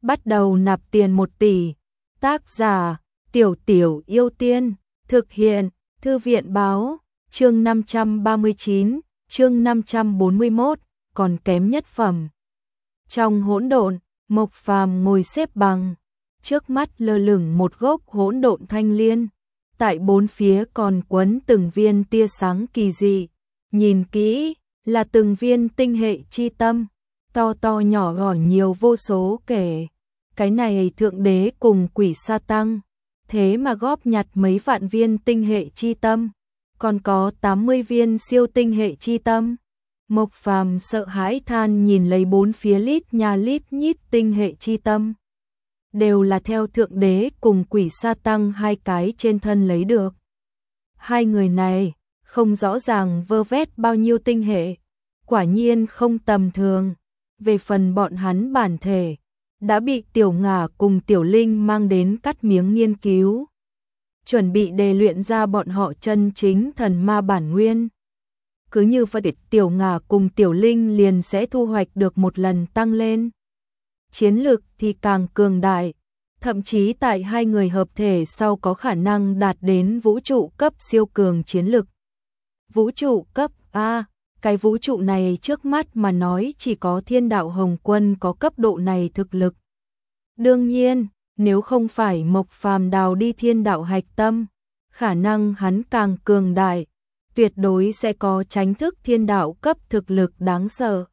bắt đầu nạp tiền 1 tỷ. Tác giả: Tiểu Tiểu Yêu Tiên. Thực hiện: Thư viện báo. Chương 539, chương 541, còn kém nhất phẩm. Trong hỗn độn, Mộc Phàm ngồi xếp bằng, trước mắt lơ lửng một gốc hỗn độn thanh liên, tại bốn phía còn quấn từng viên tia sáng kỳ dị, nhìn kỹ là từng viên tinh hệ chi tâm, to to nhỏ nhỏ nhiều vô số kể. Cái này thượng đế cùng quỷ sa tăng, thế mà góp nhặt mấy vạn viên tinh hệ chi tâm, còn có 80 viên siêu tinh hệ chi tâm. Mộc Phàm sợ hãi than nhìn lấy bốn phía lít nha lít nhít tinh hệ chi tâm, đều là theo thượng đế cùng quỷ sa tăng hai cái trên thân lấy được. Hai người này không rõ ràng vơ vét bao nhiêu tinh hệ, quả nhiên không tầm thường. Về phần bọn hắn bản thể, đã bị Tiểu Ngả cùng Tiểu Linh mang đến cắt miếng nghiên cứu, chuẩn bị đề luyện ra bọn họ chân chính thần ma bản nguyên. Cứ như vậy Tiểu Ngả cùng Tiểu Linh liền sẽ thu hoạch được một lần tăng lên. Chiến lực thì càng cường đại, thậm chí tại hai người hợp thể sau có khả năng đạt đến vũ trụ cấp siêu cường chiến lực. Vũ trụ cấp A, cái vũ trụ này trước mắt mà nói chỉ có Thiên Đạo Hồng Quân có cấp độ này thực lực. Đương nhiên, nếu không phải Mộc Phàm đào đi thiên đạo hạch tâm, khả năng hắn càng cường đại, tuyệt đối sẽ có tránh thức thiên đạo cấp thực lực đáng sợ.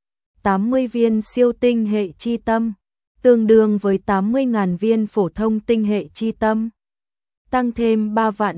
80 viên siêu tinh hệ chi tâm, tương đương với 80.000 viên phổ thông tinh hệ chi tâm. Tăng thêm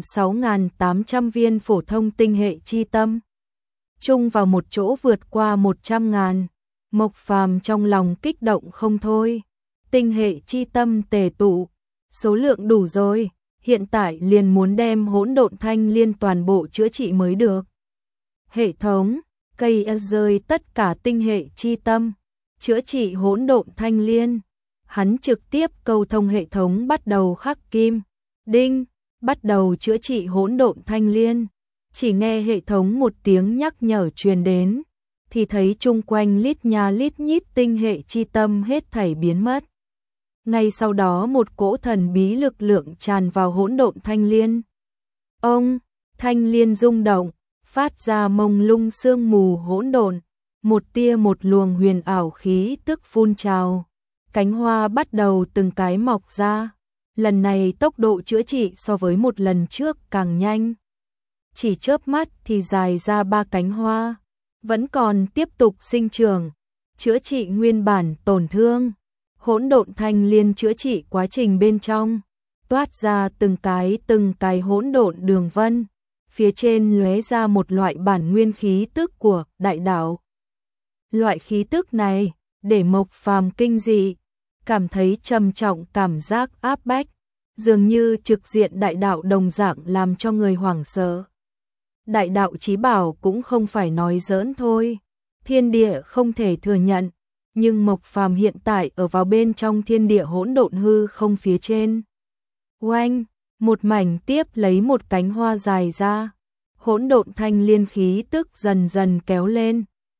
3.6.800 viên phổ thông tinh hệ chi tâm, chung vào một chỗ vượt qua 100.000. Mộc Phàm trong lòng kích động không thôi. Tinh hệ chi tâm tề tụ, số lượng đủ rồi, hiện tại liền muốn đem hỗn độn thanh liên toàn bộ chữa trị mới được. Hệ thống, cây rơi tất cả tinh hệ chi tâm, chữa trị hỗn độn thanh liên. Hắn trực tiếp câu thông hệ thống bắt đầu khắc kim, đinh, bắt đầu chữa trị hỗn độn thanh liên. Chỉ nghe hệ thống một tiếng nhắc nhở truyền đến, thì thấy chung quanh lít nha lít nhít tinh hệ chi tâm hết thảy biến mất. Ngay sau đó một cỗ thần bí lực lượng tràn vào hỗn độn thanh liên. Ông, thanh liên rung động, phát ra mông lung sương mù hỗn độn, một tia một luồng huyền ảo khí tức phun trào. Cánh hoa bắt đầu từng cái mọc ra, lần này tốc độ chữa trị so với một lần trước càng nhanh. Chỉ chớp mắt thì dài ra 3 cánh hoa, vẫn còn tiếp tục sinh trưởng, chữa trị nguyên bản tổn thương. Hỗn độn thanh liên chữa trị quá trình bên trong, toát ra từng cái hỗn độn đường vân, phía trên lóe ra một loại bản nguyên khí tức của đại đạo. Loại khí tức này, để Mộc Phàm kinh dị, cảm thấy trầm trọng cảm giác áp bách, dường như trực diện đại đạo đồng dạng làm cho người hoảng sợ. Đại đạo chí bảo cũng không phải nói giỡn thôi, thiên địa không thể thừa nhận. Nhưng Mộc Phàm hiện tại ở vào bên trong thiên địa hỗn độn hư không phía trên. Oanh, một mảnh tiếp lấy một cánh hoa dài ra. Hỗn độn thanh liên khí tức dần dần kéo lên.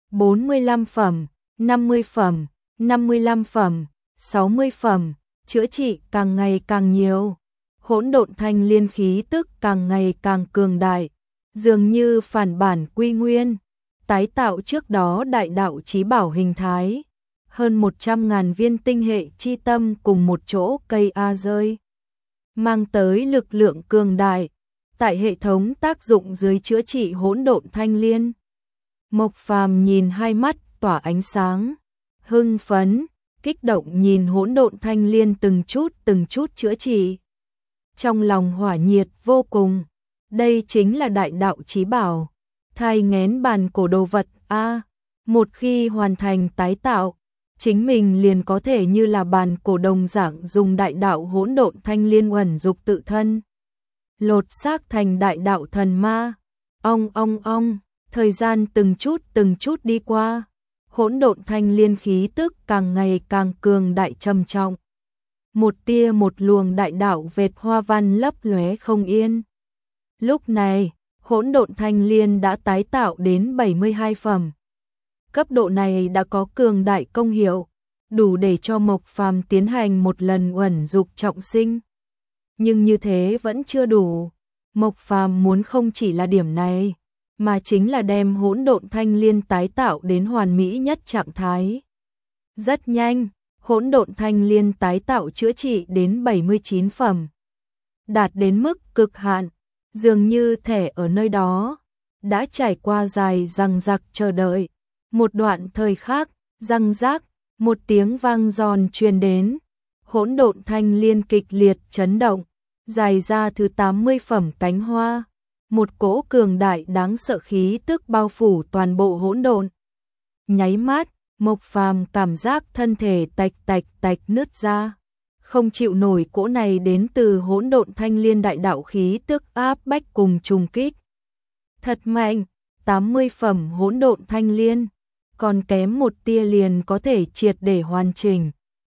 45 phẩm, 50 phẩm, 55 phẩm, 60 phẩm, chữa trị càng ngày càng nhiều. Hỗn độn thanh liên khí tức càng ngày càng cường đại, dường như phản bản quy nguyên, tái tạo trước đó đại đạo chí bảo hình thái. Hơn 100.000 viên tinh hệ chi tâm cùng một chỗ cây A rơi, mang tới lực lượng cường đại, tại hệ thống tác dụng dưới chữa trị hỗn độn thanh liên. Mộc Phàm nhìn hai mắt tỏa ánh sáng, hưng phấn, kích động nhìn hỗn độn thanh liên từng chút chữa trị. Trong lòng hỏa nhiệt vô cùng, đây chính là đại đạo chí bảo, thai nghén bàn cổ đồ vật A, một khi hoàn thành tái tạo, chính mình liền có thể như là bàn cổ đồng dạng dùng đại đạo hỗn độn thanh liên uẩn dục tự thân, lột xác thành đại đạo thần ma. Ong, thời gian từng chút đi qua, hỗn độn thanh liên khí tức càng ngày càng cường đại trầm trọng. Một tia một luồng đại đạo vệt hoa văn lấp lóe không yên. Lúc này, hỗn độn thanh liên đã tái tạo đến 72 phẩm. Cấp độ này đã có cường đại công hiệu, đủ để cho Mộc Phàm tiến hành một lần uẩn dục trọng sinh. Nhưng như thế vẫn chưa đủ. Mộc Phàm muốn không chỉ là điểm này, mà chính là đem hỗn độn thanh liên tái tạo đến hoàn mỹ nhất trạng thái. Rất nhanh, hỗn độn thanh liên tái tạo chữa trị đến 79 phẩm. Đạt đến mức cực hạn, dường như thể ở nơi đó đã trải qua dài răng rặc chờ đợi. Một đoạn thời khắc, răng rác, một tiếng vang giòn truyền đến, hỗn độn thanh liên kịch liệt chấn động, dài ra thứ 80 phẩm cánh hoa, một cỗ cường đại đáng sợ khí tức bao phủ toàn bộ hỗn độn. Nháy mắt, Mộc Phàm cảm giác thân thể tạch tạch tạch nứt ra, không chịu nổi cỗ này đến từ hỗn độn thanh liên đại đạo khí tức áp bách cùng trùng kích. Thật mạnh, 80 phẩm hỗn độn thanh liên, còn kém một tia liền có thể triệt để hoàn chỉnh.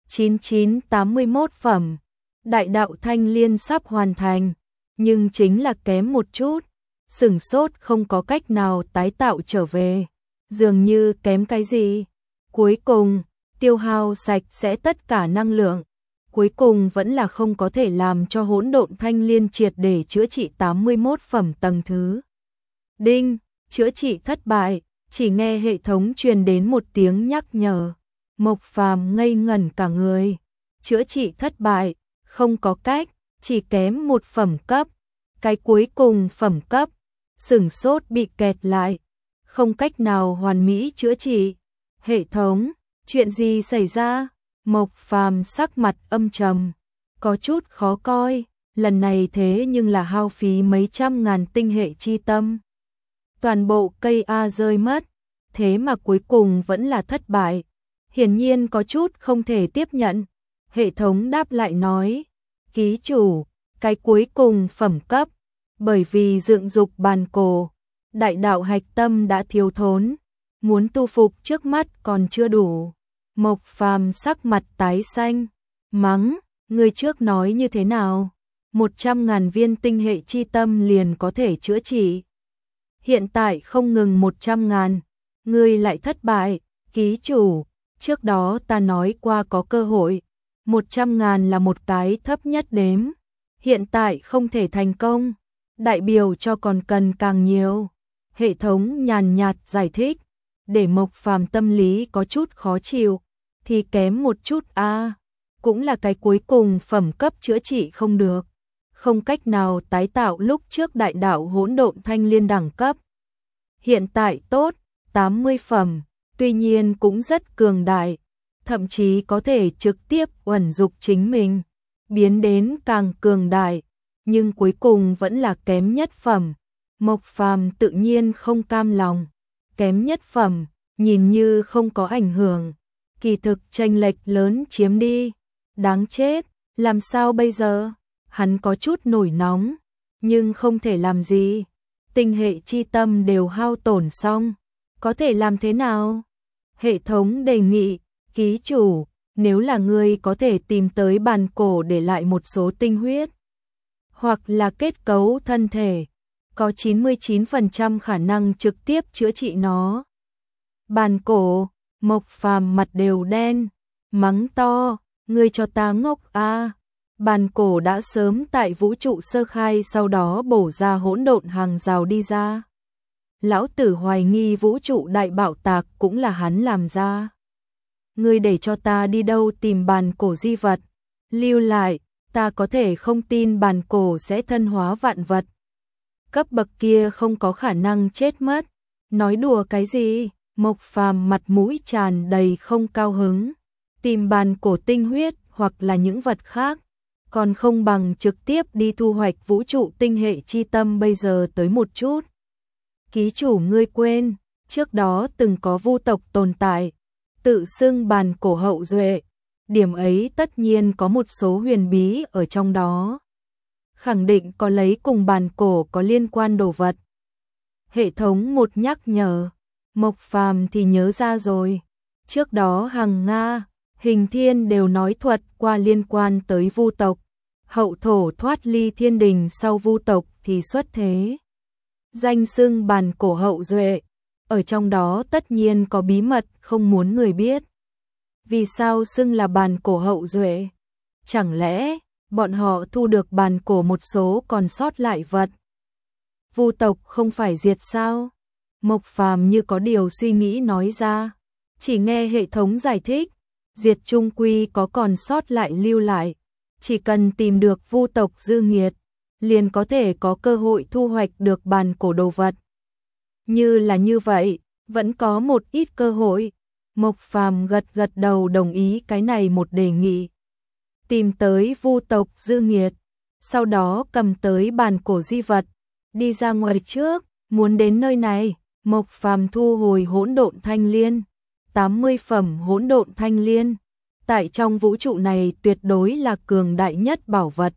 9981 phẩm, đại đạo thanh liên sắp hoàn thành, nhưng chính là kém một chút, sửng sốt không có cách nào tái tạo trở về, dường như kém cái gì. Cuối cùng, tiêu hao sạch sẽ tất cả năng lượng, cuối cùng vẫn là không có thể làm cho hỗn độn thanh liên triệt để chữa trị 81 phẩm tầng thứ. Đinh, chữa trị thất bại, chỉ nghe hệ thống truyền đến một tiếng nhắc nhở. Mộc Phàm ngây ngẩn cả người. Chữa trị thất bại, không có cách, chỉ kém một phẩm cấp. Cái cuối cùng phẩm cấp, sửng sốt bị kẹt lại, không cách nào hoàn mỹ chữa trị. Hệ thống, chuyện gì xảy ra? Mộc Phàm sắc mặt âm trầm, có chút khó coi, lần này thế nhưng là hao phí mấy trăm ngàn tinh hệ chi tâm. Toàn bộ cây A rơi mất, thế mà cuối cùng vẫn là thất bại. Hiển nhiên có chút không thể tiếp nhận. Hệ thống đáp lại nói, ký chủ, cái cuối cùng phẩm cấp, bởi vì dựng dục bàn cổ, đại đạo hạch tâm đã thiếu thốn, muốn tu phục trước mắt còn chưa đủ. Mộc Phàm sắc mặt tái xanh, mắng, người trước nói như thế nào? 100.000 viên tinh hệ chi tâm liền có thể chữa trị. Hiện tại không ngừng 100.000, ngươi lại thất bại, ký chủ, trước đó ta nói qua có cơ hội, 100.000 là một cái thấp nhất đếm, hiện tại không thể thành công, đại biểu cho còn cần càng nhiều. Hệ thống nhàn nhạt giải thích, để Mộc Phàm tâm lý có chút khó chịu, thì kém một chút a, cũng là cái cuối cùng phẩm cấp chữa trị không được, không cách nào tái tạo lúc trước đại đạo hỗn độn thanh liên đẳng cấp. Hiện tại tốt, 80 phẩm, tuy nhiên cũng rất cường đại, thậm chí có thể trực tiếp uẩn dục chính mình, biến đến càng cường đại, nhưng cuối cùng vẫn là kém nhất phẩm. Mộc Phàm tự nhiên không cam lòng, kém nhất phẩm, nhìn như không có ảnh hưởng, kỳ thực chênh lệch lớn chiếm đi, đáng chết, làm sao bây giờ? Hắn có chút nổi nóng, nhưng không thể làm gì, tinh hệ chi tâm đều hao tổn xong, có thể làm thế nào? Hệ thống đề nghị, ký chủ, nếu là ngươi có thể tìm tới bàn cổ để lại một số tinh huyết, hoặc là kết cấu thân thể, có 99% khả năng trực tiếp chữa trị nó. Bàn cổ, Mộc Phàm mặt đều đen, mắng to, ngươi cho ta ngốc a. Bàn cổ đã sớm tại vũ trụ sơ khai sau đó bổ ra hỗn độn hàng rào đi ra. Lão tử hoài nghi vũ trụ đại bạo tạc cũng là hắn làm ra. Ngươi để cho ta đi đâu tìm bàn cổ di vật, lưu lại, ta có thể không tin bàn cổ sẽ thân hóa vạn vật. Cấp bậc kia không có khả năng chết mất, nói đùa cái gì? Mộc Phàm mặt mũi tràn đầy không cao hứng, tìm bàn cổ tinh huyết hoặc là những vật khác, còn không bằng trực tiếp đi thu hoạch vũ trụ tinh hệ chi tâm bây giờ tới một chút. Ký chủ ngươi quên, trước đó từng có vu tộc tồn tại, tự xưng bàn cổ hậu duệ, điểm ấy tất nhiên có một số huyền bí ở trong đó. Khẳng định có lấy cùng bàn cổ có liên quan đồ vật. Hệ thống một nhắc nhở, Mộc Phàm thì nhớ ra rồi. Trước đó Hằng Nga, Hình Thiên đều nói thuật qua liên quan tới vu tộc. Hậu thổ thoát ly thiên đình sau vu tộc thì xuất thế. Danh xưng bàn cổ hậu duệ, ở trong đó tất nhiên có bí mật không muốn người biết. Vì sao xưng là bàn cổ hậu duệ? Chẳng lẽ bọn họ thu được bàn cổ một số còn sót lại vật? Vu tộc không phải diệt sao? Mộc Phàm như có điều suy nghĩ nói ra. Chỉ nghe hệ thống giải thích, diệt trung quy có còn sót lại lưu lại. Chỉ cần tìm được vu tộc dư nghiệt, liền có thể có cơ hội thu hoạch được bàn cổ đồ vật. Như là như vậy, vẫn có một ít cơ hội. Mộc Phàm gật gật đầu đồng ý cái này một đề nghị. Tìm tới vu tộc dư nghiệt, sau đó cầm tới bàn cổ di vật, đi ra ngoài trước, muốn đến nơi này, Mộc Phàm thu hồi hỗn độn thanh liên, 80 phẩm hỗn độn thanh liên, tại trong vũ trụ này tuyệt đối là cường đại nhất bảo vật.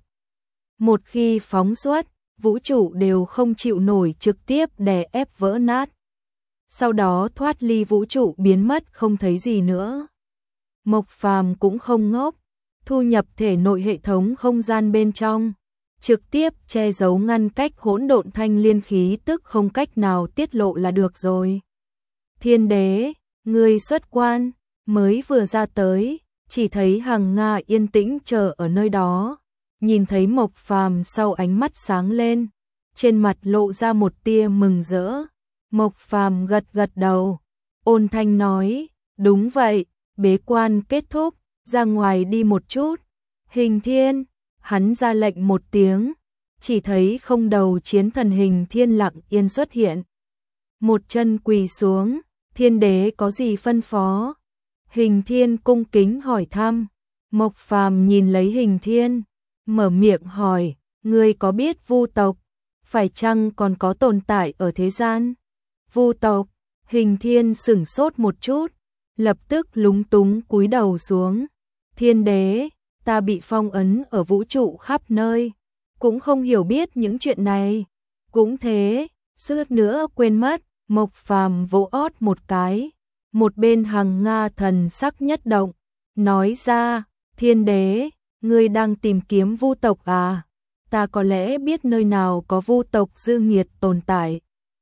Một khi phóng xuất, vũ trụ đều không chịu nổi trực tiếp đè ép vỡ nát. Sau đó thoát ly vũ trụ biến mất không thấy gì nữa. Mộc Phàm cũng không ngốc, thu nhập thể nội hệ thống không gian bên trong, trực tiếp che giấu ngăn cách hỗn độn thanh liên khí tức không cách nào tiết lộ là được rồi. Thiên đế, người xuất quan, mới vừa ra tới, chỉ thấy Hằng Nga yên tĩnh chờ ở nơi đó, nhìn thấy Mộc Phàm sau ánh mắt sáng lên, trên mặt lộ ra một tia mừng rỡ. Mộc Phàm gật gật đầu, ôn thanh nói, đúng vậy, bế quan kết thúc, ra ngoài đi một chút. Hình Thiên, hắn ra lệnh một tiếng, chỉ thấy không đầu chiến thần Hình Thiên lặng yên xuất hiện. Một chân quỳ xuống, thiên đế có gì phân phó? Hình Thiên cung kính hỏi thăm. Mộc Phàm nhìn lấy Hình Thiên, mở miệng hỏi, ngươi có biết vu tộc, phải chăng còn có tồn tại ở thế gian? Vu tộc, Hình Thiên sửng sốt một chút, lập tức lúng túng cúi đầu xuống. Thiên đế, ta bị phong ấn ở vũ trụ khắp nơi, cũng không hiểu biết những chuyện này. Cũng thế, suýt nữa quên mất. Mộc Phàm vỗ ót một cái, một bên Hằng Nga thần sắc nhất động, nói ra, thiên đế, ngươi đang tìm kiếm vu tộc à? Ta có lẽ biết nơi nào có vu tộc dư nghiệt tồn tại.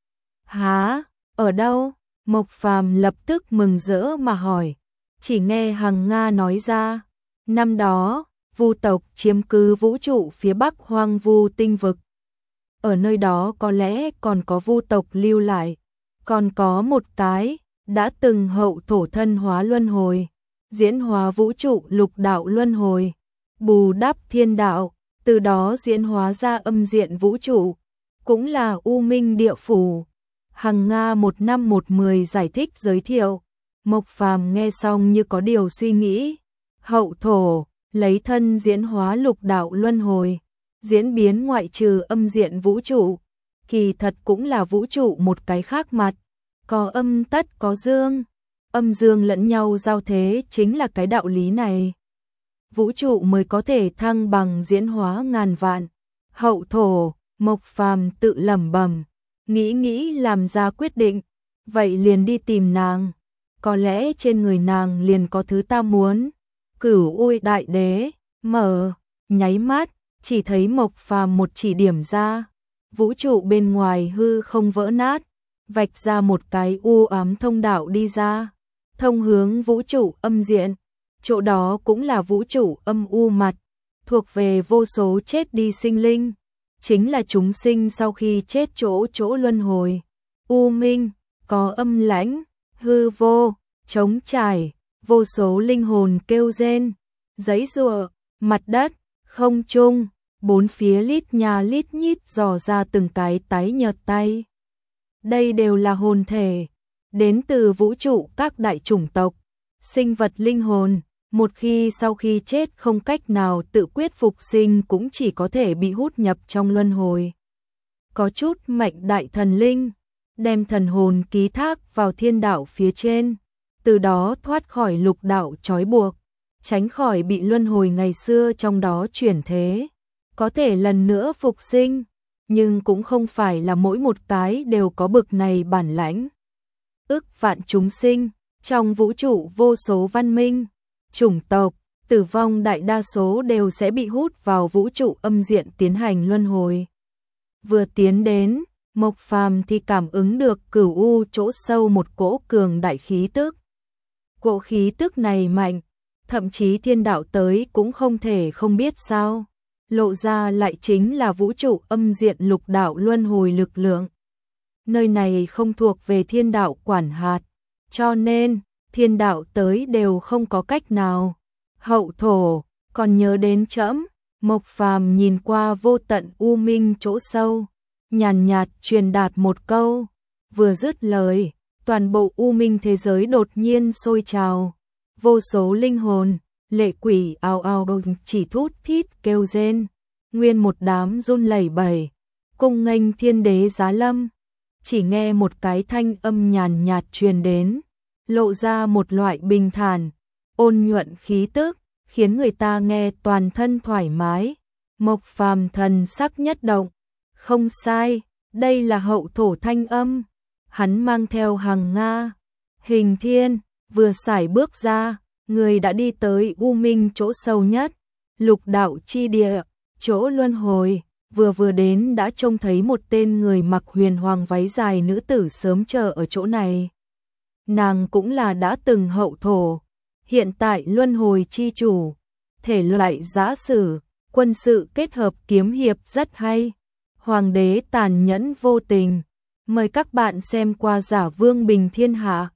Hả? Ở đâu? Mộc Phàm lập tức mừng rỡ mà hỏi. Chỉ nghe Hằng Nga nói ra, năm đó, vu tộc chiếm cứ vũ trụ phía bắc hoang vu tinh vực. Ở nơi đó có lẽ còn có vu tộc lưu lại, còn có một cái đã từng hậu thổ thân hóa luân hồi, diễn hóa vũ trụ lục đạo luân hồi, bù đắp thiên đạo, từ đó diễn hóa ra âm diện vũ trụ, cũng là U Minh địa phủ. Hằng Nga 1:10 giải thích giới thiệu. Mộc Phàm nghe xong như có điều suy nghĩ. Hậu thổ lấy thân diễn hóa lục đạo luân hồi, diễn biến ngoại trừ âm diện vũ trụ, kỳ thật cũng là vũ trụ một cái khác mặt, có âm tất có dương, âm dương lẫn nhau giao thế chính là cái đạo lý này. Vũ trụ mới có thể thăng bằng diễn hóa ngàn vạn. Hậu thổ, Mộc Phàm tự lẩm bẩm, nghĩ làm ra quyết định, vậy liền đi tìm nàng, có lẽ trên người nàng liền có thứ ta muốn. Cửu Uy đại đế, mở, nháy mắt, chỉ thấy Mộc Phàm một chỉ điểm ra, vũ trụ bên ngoài hư không vỡ nát, vạch ra một cái u ám thông đạo đi ra, thông hướng vũ trụ âm diện, chỗ đó cũng là vũ trụ âm u mặt, thuộc về vô số chết đi sinh linh, chính là chúng sinh sau khi chết chỗ luân hồi. U minh, có âm lãnh, hư vô, trống trải, vô số linh hồn kêu rên, giãy giụa, mặt đất, không trung, bốn phía lít nha lít nhít dò ra từng cái tái nhợt tay. Đây đều là hồn thể, đến từ vũ trụ các đại chủng tộc, sinh vật linh hồn, một khi sau khi chết không cách nào tự quyết phục sinh cũng chỉ có thể bị hút nhập trong luân hồi. Có chút mạnh đại thần linh, đem thần hồn ký thác vào thiên đạo phía trên, từ đó thoát khỏi lục đạo trói buộc, tránh khỏi bị luân hồi ngày xưa trong đó chuyển thế, có thể lần nữa phục sinh, nhưng cũng không phải là mỗi một cái đều có bực này bản lãnh. Ức vạn chúng sinh, trong vũ trụ vô số văn minh, chủng tộc, tử vong đại đa số đều sẽ bị hút vào vũ trụ âm diện tiến hành luân hồi. Vừa tiến đến, Mộc Phàm thì cảm ứng được cửu u chỗ sâu một cỗ cường đại khí tức. Cỗ khí tức này mạnh, thậm chí thiên đạo tới cũng không thể không biết sao. Lộ ra lại chính là vũ trụ âm diện lục đạo luân hồi lực lượng. Nơi này không thuộc về thiên đạo quản hạt, cho nên thiên đạo tới đều không có cách nào. Hậu thổ, còn nhớ đến trẫm? Mộc Phàm nhìn qua vô tận u minh chỗ sâu, nhàn nhạt truyền đạt một câu, vừa dứt lời, toàn bộ u minh thế giới đột nhiên sôi trào, vô số linh hồn, lệ quỷ ào ào đột chỉ thút thít kêu rên, nguyên một đám run lẩy bẩy, cung nghênh thiên đế giá lâm. Chỉ nghe một cái thanh âm nhàn nhạt truyền đến, lộ ra một loại bình thản, ôn nhuận khí tức, khiến người ta nghe toàn thân thoải mái. Mộc Phàm thần sắc nhất động, không sai, đây là hậu thổ thanh âm. Hắn mang theo hàng Nga, Hình Thiên, vừa sải bước ra, người đã đi tới u minh chỗ sâu nhất, lục đạo chi địa, chỗ luân hồi, vừa đến đã trông thấy một tên người mặc huyền hoàng váy dài nữ tử sớm chờ ở chỗ này. Nàng cũng là đã từng hậu thổ, hiện tại luân hồi chi chủ, thể loại giã sử, quân sự kết hợp kiếm hiệp rất hay. Hoàng đế tàn nhẫn vô tình, mời các bạn xem qua Giả Vương Bình Thiên Hạ.